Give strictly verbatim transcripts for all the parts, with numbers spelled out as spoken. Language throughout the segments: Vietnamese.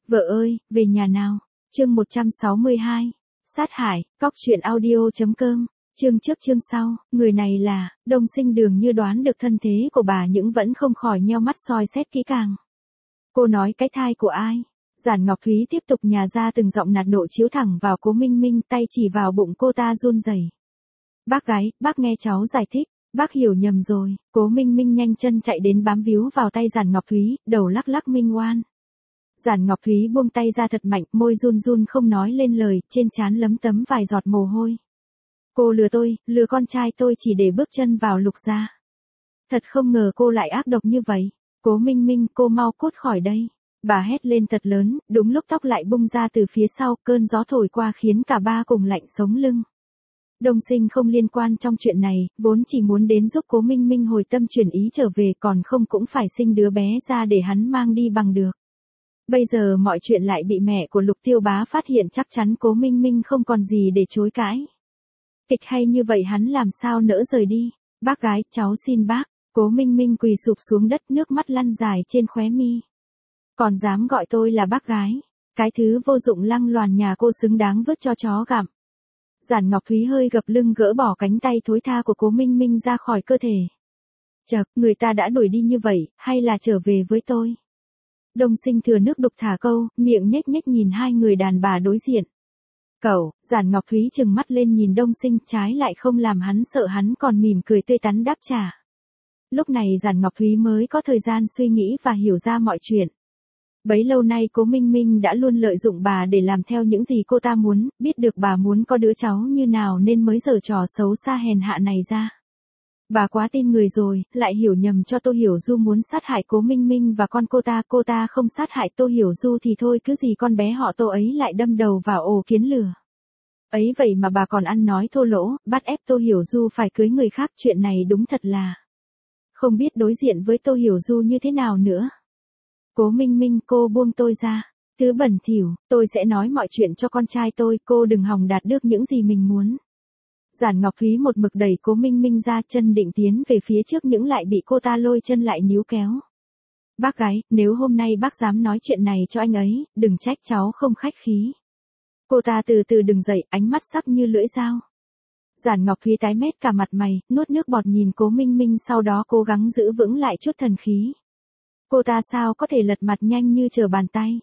Vợ ơi, về nhà nào. Chương một trăm sáu mươi hai. Sát hại, cóc truyện audio.com. Chương trước chương sau, người này là, Đông Sinh dường như đoán được thân thế của bà nhưng vẫn không khỏi nheo mắt soi xét kỹ càng. Cô nói cái thai của ai? Giản Ngọc Thúy tiếp tục nhả ra từng giọng nạt nộ chiếu thẳng vào Cố Minh Minh, tay chỉ vào bụng cô ta run rẩy. Bác gái, bác nghe cháu giải thích, bác hiểu nhầm rồi. Cố Minh Minh nhanh chân chạy đến bám víu vào tay Giản Ngọc Thúy, đầu lắc lắc minh oan. Giản Ngọc Thúy buông tay ra thật mạnh, môi run run không nói lên lời, trên trán lấm tấm vài giọt mồ hôi. Cô lừa tôi, lừa con trai tôi chỉ để bước chân vào Lục gia. Thật không ngờ cô lại ác độc như vậy. Cố Minh Minh, cô mau cút khỏi đây. Bà hét lên thật lớn, đúng lúc tóc lại bung ra từ phía sau, cơn gió thổi qua khiến cả ba cùng lạnh sống lưng. Đông Sinh không liên quan trong chuyện này, vốn chỉ muốn đến giúp Cố Minh Minh hồi tâm chuyển ý trở về, còn không cũng phải sinh đứa bé ra để hắn mang đi bằng được. Bây giờ mọi chuyện lại bị mẹ của Lục Tiêu Bá phát hiện, chắc chắn Cố Minh Minh không còn gì để chối cãi. Kịch hay như vậy hắn làm sao nỡ rời đi. Bác gái, cháu xin bác. Cố Minh Minh quỳ sụp xuống đất, nước mắt lăn dài trên khóe mi. Còn dám gọi tôi là bác gái. Cái thứ vô dụng lăng loàn nhà cô xứng đáng vứt cho chó gặm. Giản Ngọc Thúy hơi gập lưng gỡ bỏ cánh tay thối tha của Cố Minh Minh ra khỏi cơ thể. Chậc, người ta đã đuổi đi như vậy, hay là trở về với tôi? Đông Sinh thừa nước đục thả câu, miệng nhếch nhếch nhìn hai người đàn bà đối diện. Cậu, Giản Ngọc Thúy trừng mắt lên nhìn Đông Sinh, trái lại không làm hắn sợ, hắn còn mỉm cười tươi tắn đáp trả. Lúc này Giản Ngọc Thúy mới có thời gian suy nghĩ và hiểu ra mọi chuyện. Bấy lâu nay Cố Minh Minh đã luôn lợi dụng bà để làm theo những gì cô ta muốn, biết được bà muốn có đứa cháu như nào nên mới giở trò xấu xa hèn hạ này ra. Bà quá tin người rồi, lại hiểu nhầm cho Tô Hiểu Du muốn sát hại Cố Minh Minh và con cô ta, cô ta không sát hại Tô Hiểu Du thì thôi, cứ gì con bé họ Tô ấy lại đâm đầu vào ổ kiến lửa. Ấy vậy mà bà còn ăn nói thô lỗ, bắt ép Tô Hiểu Du phải cưới người khác, chuyện này đúng thật là không biết đối diện với Tô Hiểu Du như thế nào nữa. Cố Minh Minh, cô buông tôi ra. Thứ bẩn thỉu, tôi sẽ nói mọi chuyện cho con trai tôi, cô đừng hòng đạt được những gì mình muốn. Giản Ngọc Thúy một mực đẩy Cố Minh Minh ra, chân định tiến về phía trước nhưng lại bị cô ta lôi chân lại níu kéo. Bác gái, nếu hôm nay bác dám nói chuyện này cho anh ấy, đừng trách cháu không khách khí. Cô ta từ từ đứng dậy, ánh mắt sắc như lưỡi dao. Giản Ngọc Thúy tái mét cả mặt mày, nuốt nước bọt nhìn Cố Minh Minh, sau đó cố gắng giữ vững lại chút thần khí. Cô ta sao có thể lật mặt nhanh như trở bàn tay.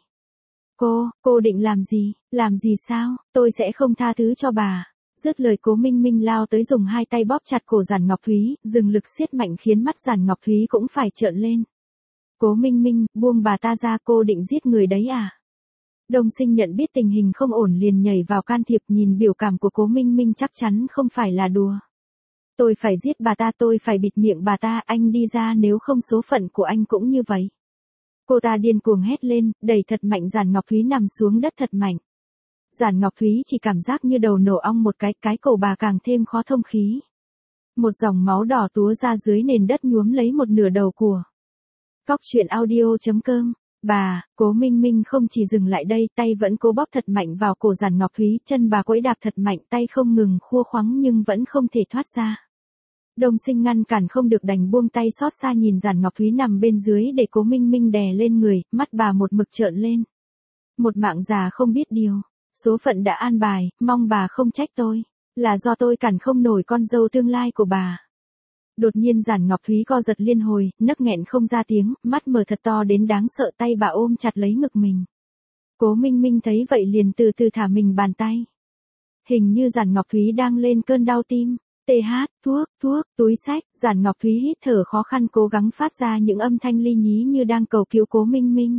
Cô, cô định làm gì, làm gì sao, tôi sẽ không tha thứ cho bà. Dứt lời Cố Minh Minh lao tới dùng hai tay bóp chặt cổ Giản Ngọc Thúy, dừng lực siết mạnh khiến mắt Giản Ngọc Thúy cũng phải trợn lên. Cố Minh Minh, buông bà ta ra, cô định giết người đấy à? Đông Sinh nhận biết tình hình không ổn liền nhảy vào can thiệp, nhìn biểu cảm của Cố Minh Minh chắc chắn không phải là đùa. Tôi phải giết bà ta, tôi phải bịt miệng bà ta, anh đi ra nếu không số phận của anh cũng như vậy. Cô ta điên cuồng hét lên, đẩy thật mạnh Giản Ngọc Thúy nằm xuống đất thật mạnh. Giản Ngọc Thúy chỉ cảm giác như đầu nổ ong một cái, cái cổ bà càng thêm khó thông khí. Một dòng máu đỏ túa ra dưới nền đất nhuốm lấy một nửa đầu của. Cóc truyện audio.com. Bà, Cố Minh Minh không chỉ dừng lại đây, tay vẫn cố bóp thật mạnh vào cổ Giản Ngọc Thúy, chân bà quẫy đạp thật mạnh, tay không ngừng khua khoắng nhưng vẫn không thể thoát ra. Đông Sinh ngăn cản không được đành buông tay, xót xa nhìn Giản Ngọc Thúy nằm bên dưới để Cố Minh Minh đè lên người, mắt bà một mực trợn lên. Một mạng già không biết điều, số phận đã an bài, mong bà không trách tôi, là do tôi cản không nổi con dâu tương lai của bà. Đột nhiên Giản Ngọc Thúy co giật liên hồi, nấc nghẹn không ra tiếng, mắt mở thật to đến đáng sợ, tay bà ôm chặt lấy ngực mình. Cố Minh Minh thấy vậy liền từ từ thả mình bàn tay. Hình như Giản Ngọc Thúy đang lên cơn đau tim. tê hát, thuốc, thuốc, túi xách, Giản Ngọc Thúy hít thở khó khăn cố gắng phát ra những âm thanh ly nhí như đang cầu cứu Cố Minh Minh.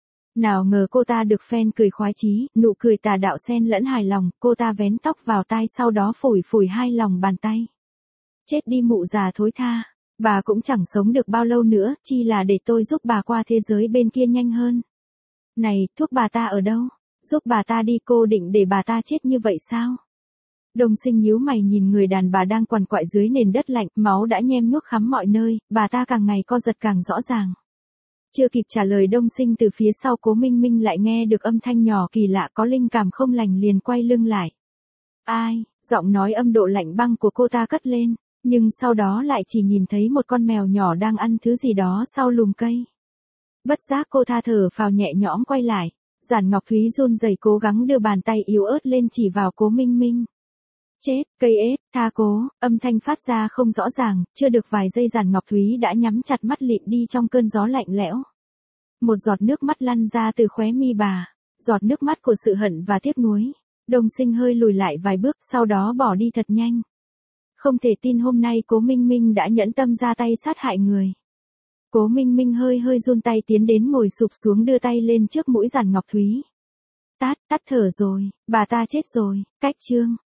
Nào ngờ cô ta được fan cười khoái chí, nụ cười tà đạo xen lẫn hài lòng, cô ta vén tóc vào tai sau đó phủi phủi hai lòng bàn tay. Chết đi mụ già thối tha, bà cũng chẳng sống được bao lâu nữa, chi là để tôi giúp bà qua thế giới bên kia nhanh hơn. Này, thuốc bà ta ở đâu? Giúp bà ta đi, cô định để bà ta chết như vậy sao? Đông Sinh nhíu mày nhìn người đàn bà đang quằn quại dưới nền đất lạnh, máu đã nhem nhuốc khắp mọi nơi, bà ta càng ngày co giật càng rõ ràng. Chưa kịp trả lời Đông Sinh, từ phía sau Cố Minh Minh lại nghe được âm thanh nhỏ kỳ lạ, có linh cảm không lành liền quay lưng lại. Ai? Giọng nói âm độ lạnh băng của cô ta cất lên, nhưng sau đó lại chỉ nhìn thấy một con mèo nhỏ đang ăn thứ gì đó sau lùm cây. Bất giác cô tha thở phào nhẹ nhõm quay lại. Giản Ngọc Thúy run rẩy cố gắng đưa bàn tay yếu ớt lên chỉ vào Cố Minh Minh. Chết, cây ếch, tha cố, âm thanh phát ra không rõ ràng, chưa được vài giây Giản Ngọc Thúy đã nhắm chặt mắt lịm đi trong cơn gió lạnh lẽo. Một giọt nước mắt lăn ra từ khóe mi bà, giọt nước mắt của sự hận và tiếc nuối. Đồng Sinh hơi lùi lại vài bước, sau đó bỏ đi thật nhanh. Không thể tin hôm nay Cố Minh Minh đã nhẫn tâm ra tay sát hại người. Cố Minh Minh hơi hơi run tay tiến đến ngồi sụp xuống đưa tay lên trước mũi Giản Ngọc Thúy. Tát, tát thở rồi, bà ta chết rồi, cách chương.